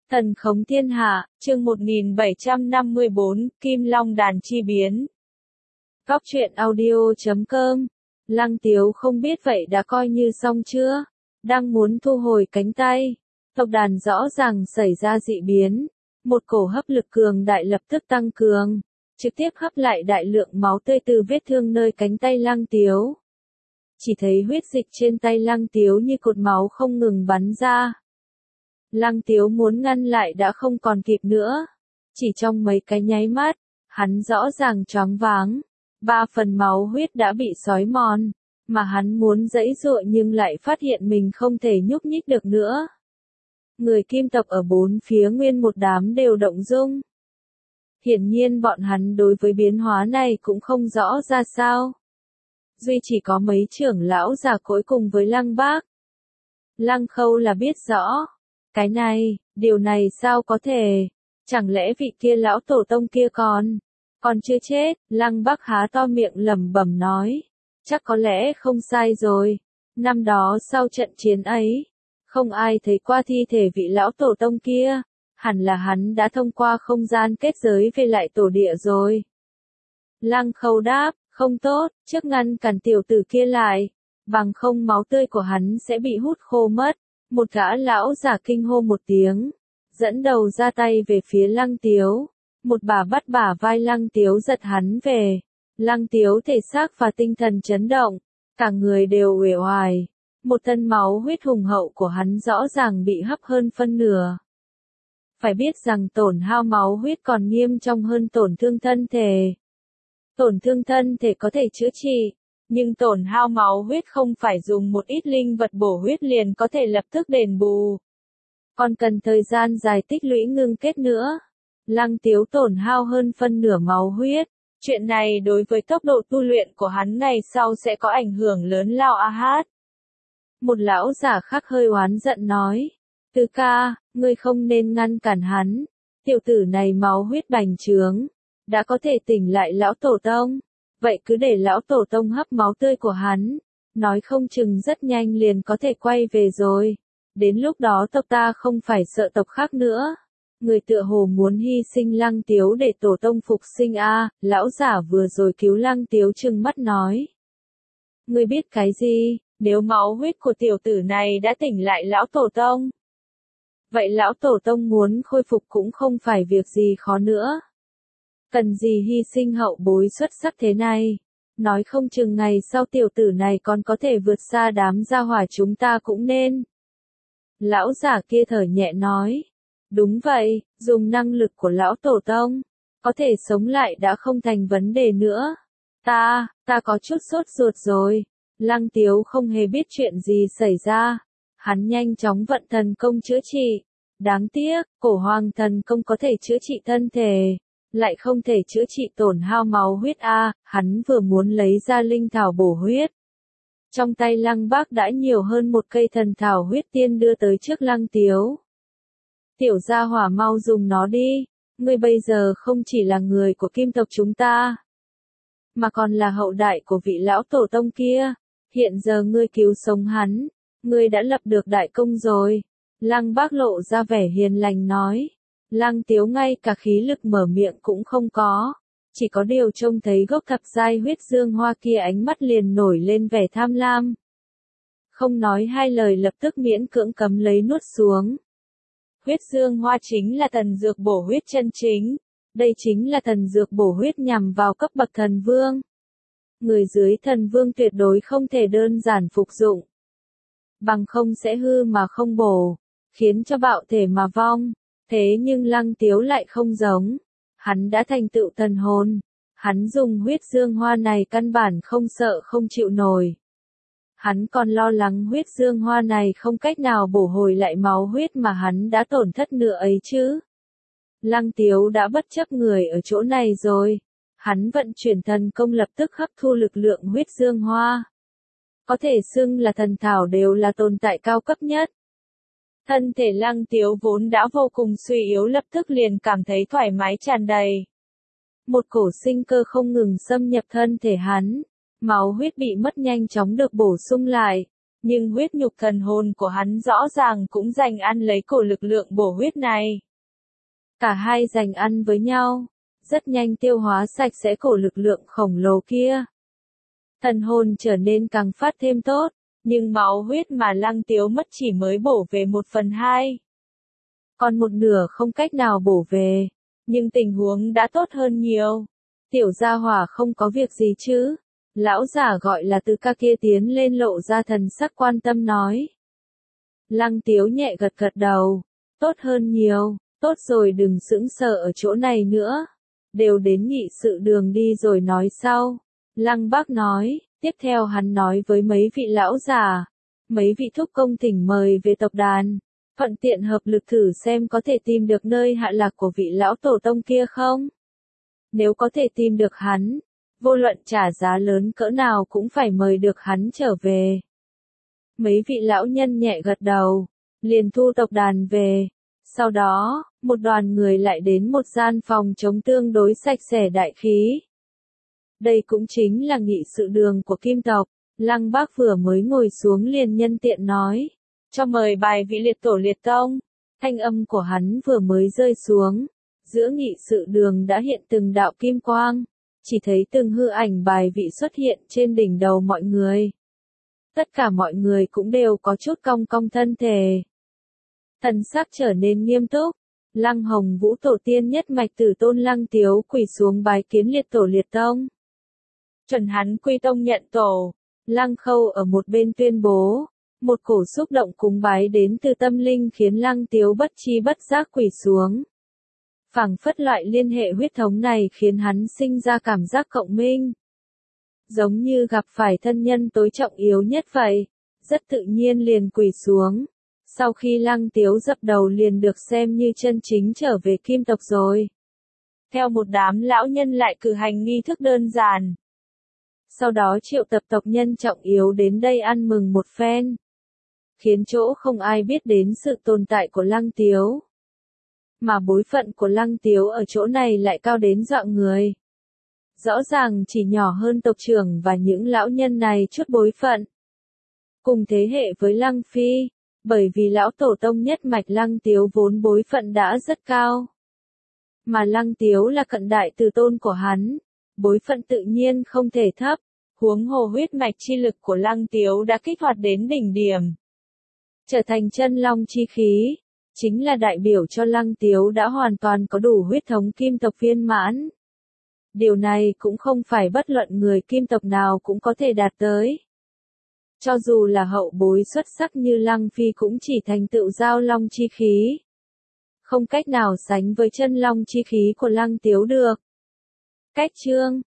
Thần khống thiên hạ, chương 1754, Kim Long đàn chi biến. Góc truyện audio.com. Lăng Tiếu không biết vậy đã coi như xong chưa? Đang muốn thu hồi cánh tay. Tộc đàn rõ ràng xảy ra dị biến. Một cổ hấp lực cường đại lập tức tăng cường. Trực tiếp hấp lại đại lượng máu tươi từ vết thương nơi cánh tay Lăng Tiếu. Chỉ thấy huyết dịch trên tay Lăng Tiếu như cột máu không ngừng bắn ra. Lăng Tiếu muốn ngăn lại đã không còn kịp nữa. Chỉ trong mấy cái nháy mắt, hắn rõ ràng choáng váng. 3 phần máu huyết đã bị xói mòn, mà hắn muốn giãy giụa nhưng lại phát hiện mình không thể nhúc nhích được nữa. Người Kim tộc ở bốn phía nguyên một đám đều động dung. Hiển nhiên bọn hắn đối với biến hóa này cũng không rõ ra sao. Duy chỉ có mấy trưởng lão già cỗi cùng với Lăng Bác. Lăng Khâu là biết rõ. Cái này, điều này sao có thể? Chẳng lẽ vị kia lão tổ tông kia còn chưa chết? Lăng Bác há to miệng lẩm bẩm nói. Chắc có lẽ không sai rồi. Năm đó sau trận chiến ấy, không ai thấy qua thi thể vị lão tổ tông kia. Hẳn là hắn đã thông qua không gian kết giới về lại tổ địa rồi. Lăng Khâu đáp, không tốt, trước ngăn cản tiểu tử kia lại. Bằng không máu tươi của hắn sẽ bị hút khô mất. Một gã lão giả kinh hô một tiếng, dẫn đầu ra tay về phía Lăng Tiếu, một bà bắt bả vai Lăng Tiếu giật hắn về. Lăng Tiếu thể xác và tinh thần chấn động, cả người đều uể oải, một thân máu huyết hùng hậu của hắn rõ ràng bị hấp hơn phân nửa. Phải biết rằng tổn hao máu huyết còn nghiêm trọng hơn tổn thương thân thể. Tổn thương thân thể có thể chữa trị. Nhưng tổn hao máu huyết không phải dùng một ít linh vật bổ huyết liền có thể lập tức đền bù. Còn cần thời gian dài tích lũy ngưng kết nữa. Lăng Tiếu tổn hao hơn phân nửa máu huyết. Chuyện này đối với tốc độ tu luyện của hắn ngày sau sẽ có ảnh hưởng lớn lao a hát. Một lão giả khác hơi oán giận nói. Tứ ca, ngươi không nên ngăn cản hắn. Tiểu tử này máu huyết bành trướng. Đã có thể tỉnh lại lão tổ tông. Vậy cứ để lão tổ tông hấp máu tươi của hắn, nói không chừng rất nhanh liền có thể quay về rồi. Đến lúc đó tộc ta không phải sợ tộc khác nữa. Người tựa hồ muốn hy sinh Lăng Tiếu để tổ tông phục sinh a. Lão giả vừa rồi cứu Lăng Tiếu trừng mắt nói. Ngươi biết cái gì, nếu máu huyết của tiểu tử này đã tỉnh lại lão tổ tông. Vậy lão tổ tông muốn khôi phục cũng không phải việc gì khó nữa. Cần gì hy sinh hậu bối xuất sắc thế này? Nói không chừng ngày sau tiểu tử này còn có thể vượt xa đám gia hỏa chúng ta cũng nên. Lão giả kia thở nhẹ nói. Đúng vậy, dùng năng lực của lão tổ tông, có thể sống lại đã không thành vấn đề nữa. Ta có chút sốt ruột rồi. Lăng Tiếu không hề biết chuyện gì xảy ra. Hắn nhanh chóng vận thần công chữa trị. Đáng tiếc, cổ hoàng thần công có thể chữa trị thân thể. Lại không thể chữa trị tổn hao máu huyết a. Hắn vừa muốn lấy ra linh thảo bổ huyết. Trong tay Lăng Bác đã nhiều hơn một cây thần thảo huyết tiên đưa tới trước Lăng Tiếu. Tiểu gia hỏa mau dùng nó đi, ngươi bây giờ không chỉ là người của Kim tộc chúng ta, mà còn là hậu đại của vị lão tổ tông kia. Hiện giờ ngươi cứu sống hắn, ngươi đã lập được đại công rồi. Lăng Bác lộ ra vẻ hiền lành nói. Lăng Tiếu ngay cả khí lực mở miệng cũng không có. Chỉ có điều trông thấy gốc thập giai huyết dương hoa kia ánh mắt liền nổi lên vẻ tham lam. Không nói hai lời lập tức miễn cưỡng cấm lấy nuốt xuống. Huyết dương hoa chính là thần dược bổ huyết chân chính. Đây chính là thần dược bổ huyết nhằm vào cấp bậc thần vương. Người dưới thần vương tuyệt đối không thể đơn giản phục dụng. Bằng không sẽ hư mà không bổ, khiến cho bạo thể mà vong. Thế nhưng Lăng Tiếu lại không giống. Hắn đã thành tựu thần hồn. Hắn dùng huyết dương hoa này căn bản không sợ không chịu nổi. Hắn còn lo lắng huyết dương hoa này không cách nào bổ hồi lại máu huyết mà hắn đã tổn thất nữa ấy chứ. Lăng Tiếu đã bất chấp người ở chỗ này rồi. Hắn vận chuyển thần công lập tức hấp thu lực lượng huyết dương hoa. Có thể xưng là thần thảo đều là tồn tại cao cấp nhất. Thân thể Lăng Tiếu vốn đã vô cùng suy yếu lập tức liền cảm thấy thoải mái tràn đầy. Một cổ sinh cơ không ngừng xâm nhập thân thể hắn. Máu huyết bị mất nhanh chóng được bổ sung lại. nhưng huyết nhục thần hồn của hắn rõ ràng cũng giành ăn lấy cổ lực lượng bổ huyết này. Cả hai giành ăn với nhau, rất nhanh tiêu hóa sạch sẽ cổ lực lượng khổng lồ kia. Thần hồn trở nên càng phát thêm tốt, nhưng máu huyết mà Lăng Tiếu mất chỉ mới bổ về 1/2. Còn một nửa không cách nào bổ về, nhưng tình huống đã tốt hơn nhiều. Tiểu gia hỏa không có việc gì chứ? Lão giả gọi là Từ Ca kia tiến lên lộ ra thần sắc quan tâm nói. Lăng Tiếu nhẹ gật gật đầu, tốt hơn nhiều, tốt rồi đừng sững sờ ở chỗ này nữa. Đều đến nghị sự đường đi rồi nói sau. Lăng Bác nói, tiếp theo hắn nói với mấy vị lão già, mấy vị thúc công thỉnh mời về tộc đàn, thuận tiện hợp lực thử xem có thể tìm được nơi hạ lạc của vị lão tổ tông kia không. Nếu có thể tìm được hắn, vô luận trả giá lớn cỡ nào cũng phải mời được hắn trở về. Mấy vị lão nhân nhẹ gật đầu, liền thu tộc đàn về. Sau đó, một đoàn người lại đến một gian phòng trống tương đối sạch sẽ đại khí. Đây cũng chính là nghị sự đường của Kim tộc. Lăng Bác vừa mới ngồi xuống liền nhân tiện nói, cho mời bài vị liệt tổ liệt tông. Thanh âm của hắn vừa mới rơi xuống, giữa nghị sự đường đã hiện từng đạo kim quang, chỉ thấy từng hư ảnh bài vị xuất hiện trên đỉnh đầu mọi người. Tất cả mọi người cũng đều có chút cong cong thân thể. Thần sắc trở nên nghiêm túc, Lăng Hồng Vũ tổ tiên nhất mạch tử tôn Lăng Tiếu quỳ xuống bái kiến liệt tổ liệt tông. Chuẩn hắn quy tông nhận tổ, Lăng Khâu ở một bên tuyên bố, một cổ xúc động cúng bái đến từ tâm linh khiến Lăng Tiếu bất chi bất giác quỳ xuống. Phảng phất loại liên hệ huyết thống này khiến hắn sinh ra cảm giác cộng minh. Giống như gặp phải thân nhân tối trọng yếu nhất vậy, rất tự nhiên liền quỳ xuống. Sau khi Lăng Tiếu dập đầu liền được xem như chân chính trở về Kim tộc rồi. Theo một đám lão nhân lại cử hành nghi thức đơn giản. Sau đó triệu tập tộc nhân trọng yếu đến đây ăn mừng một phen. Khiến chỗ không ai biết đến sự tồn tại của Lăng Tiếu. Mà bối phận của Lăng Tiếu ở chỗ này lại cao đến dọa người. Rõ ràng chỉ nhỏ hơn tộc trưởng và những lão nhân này chút bối phận. Cùng thế hệ với Lăng Phi, bởi vì lão tổ tông nhất mạch Lăng Tiếu vốn bối phận đã rất cao. Mà Lăng Tiếu là cận đại tử tôn của hắn, bối phận tự nhiên không thể thấp, huống hồ huyết mạch chi lực của Lăng Tiếu đã kích hoạt đến đỉnh điểm. Trở thành chân long chi khí, chính là đại biểu cho Lăng Tiếu đã hoàn toàn có đủ huyết thống kim tộc viên mãn. Điều này cũng không phải bất luận người kim tộc nào cũng có thể đạt tới. Cho dù là hậu bối xuất sắc như Lăng Phi cũng chỉ thành tựu giao long chi khí. Không cách nào sánh với chân long chi khí của Lăng Tiếu được. Cách chương